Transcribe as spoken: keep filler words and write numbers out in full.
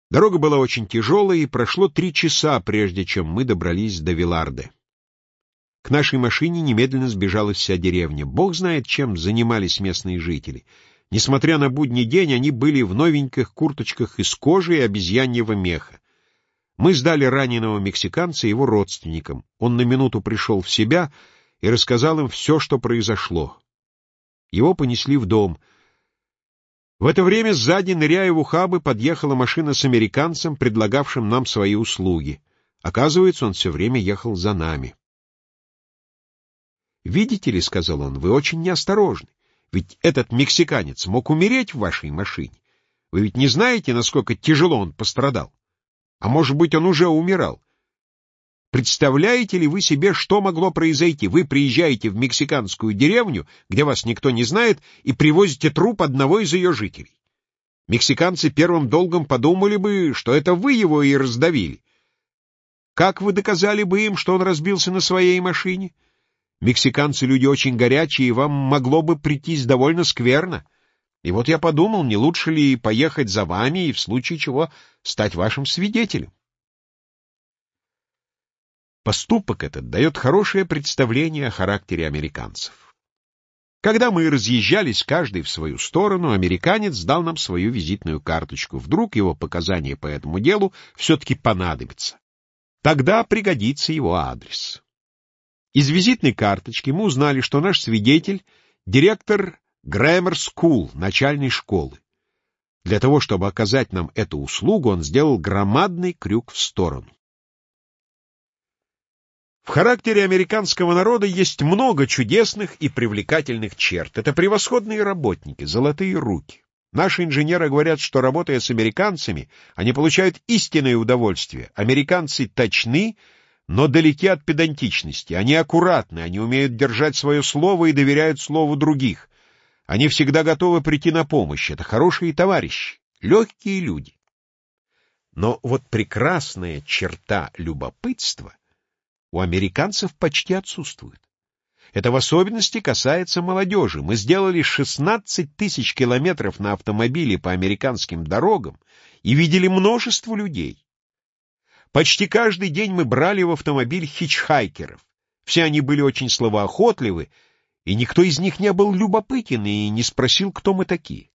Дорога была очень тяжелая, и прошло три часа, прежде чем мы добрались до Виларде. К нашей машине немедленно сбежалась вся деревня. Бог знает, чем занимались местные жители. Несмотря на будний день, они были в новеньких курточках из кожи и обезьяньего меха. Мы сдали раненого мексиканца его родственникам. Он на минуту пришел в себя и рассказал им все, что произошло. Его понесли в дом. В это время сзади, ныряя в ухабы, подъехала машина с американцем, предлагавшим нам свои услуги. Оказывается, он все время ехал за нами. «Видите ли, — сказал он, — вы очень неосторожны. Ведь этот мексиканец мог умереть в вашей машине. Вы ведь не знаете, насколько тяжело он пострадал? А может быть, он уже умирал? Представляете ли вы себе, что могло произойти? Вы приезжаете в мексиканскую деревню, где вас никто не знает, и привозите труп одного из ее жителей. Мексиканцы первым долгом подумали бы, что это вы его и раздавили. Как вы доказали бы им, что он разбился на своей машине? Мексиканцы люди очень горячие, и вам могло бы прийтись довольно скверно. И вот я подумал, не лучше ли поехать за вами и в случае чего стать вашим свидетелем. Поступок этот дает хорошее представление о характере американцев. Когда мы разъезжались каждый в свою сторону, американец дал нам свою визитную карточку. Вдруг его показания по этому делу все-таки понадобятся. Тогда пригодится его адрес. Из визитной карточки мы узнали, что наш свидетель — директор Grammar School, начальной школы. Для того, чтобы оказать нам эту услугу, он сделал громадный крюк в сторону. В характере американского народа есть много чудесных и привлекательных черт. Это превосходные работники, золотые руки. Наши инженеры говорят, что, работая с американцами, они получают истинное удовольствие. Американцы точны, но далеки от педантичности. Они аккуратны, они умеют держать свое слово и доверяют слову других. Они всегда готовы прийти на помощь. Это хорошие товарищи, легкие люди. Но вот прекрасная черта любопытства у американцев почти отсутствует. Это в особенности касается молодежи. Мы сделали шестнадцать тысяч километров на автомобиле по американским дорогам и видели множество людей. Почти каждый день мы брали в автомобиль хичхайкеров. Все они были очень словоохотливы, и никто из них не был любопытен и не спросил, кто мы такие.